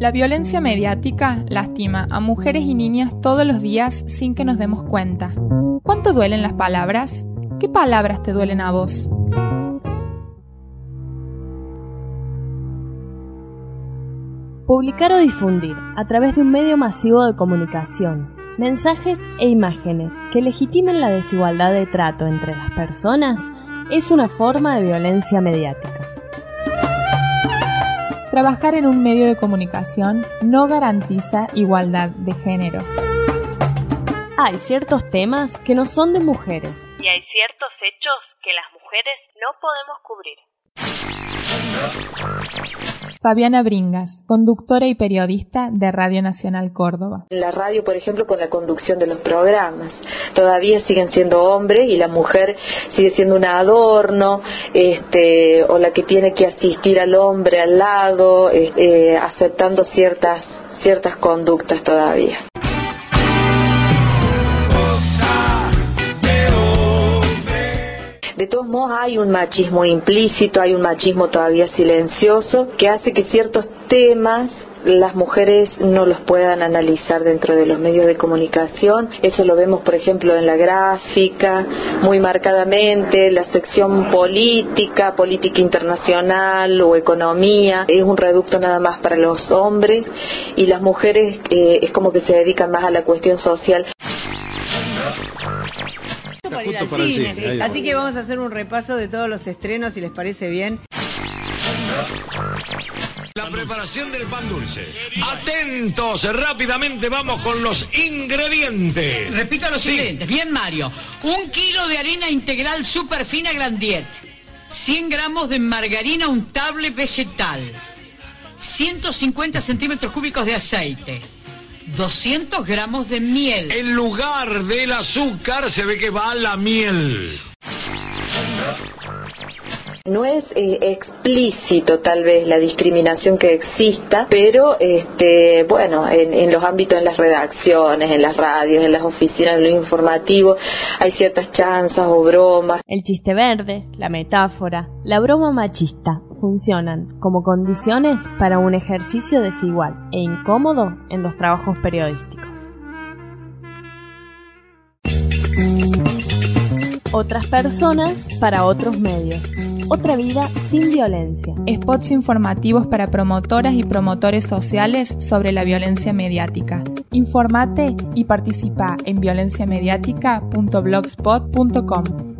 La violencia mediática lastima a mujeres y niñas todos los días sin que nos demos cuenta. ¿Cuánto duelen las palabras? ¿Qué palabras te duelen a vos? Publicar o difundir, a través de un medio masivo de comunicación, mensajes e imágenes que legitimen la desigualdad de trato entre las personas es una forma de violencia mediática. Trabajar en un medio de comunicación no garantiza igualdad de género. Hay ciertos temas que no son de mujeres y hay ciertos hechos que las mujeres no podemos cubrir. Fabiana Bringas, conductora y periodista de Radio Nacional Córdoba. En la radio, por ejemplo, con la conducción de los programas, todavía siguen siendo hombres y la mujer sigue siendo un adorno, o la que tiene que asistir al hombre al lado, aceptando ciertas conductas todavía. De todos modos hay un machismo implícito, hay un machismo todavía silencioso que hace que ciertos temas las mujeres no los puedan analizar dentro de los medios de comunicación. Eso lo vemos, por ejemplo, en la gráfica, muy marcadamente, la sección política internacional o economía, es un reducto nada más para los hombres y las mujeres es como que se dedican más a la cuestión social. Para ir al cine. Así que vamos a hacer un repaso de todos los estrenos, si les parece bien. La preparación del pan dulce. Atentos, rápidamente vamos con los ingredientes. Repito los ingredientes. Bien, Mario. 1 kilo de harina integral super fina Grandier. 100 gramos de margarina untable vegetal. 150 centímetros cúbicos de aceite. 200 gramos de miel. En lugar del azúcar se ve que va la miel. No es explícito tal vez la discriminación que exista, pero en los ámbitos, en las redacciones, en las radios, en las oficinas, en lo informativo, hay ciertas chanzas o bromas. El chiste verde, la metáfora, la broma machista funcionan como condiciones para un ejercicio desigual e incómodo en los trabajos periodísticos. Otras personas para otros medios. Otra vida sin violencia. Spots informativos para promotoras y promotores sociales sobre la violencia mediática. Informate y participa en violenciamediática.blogspot.com.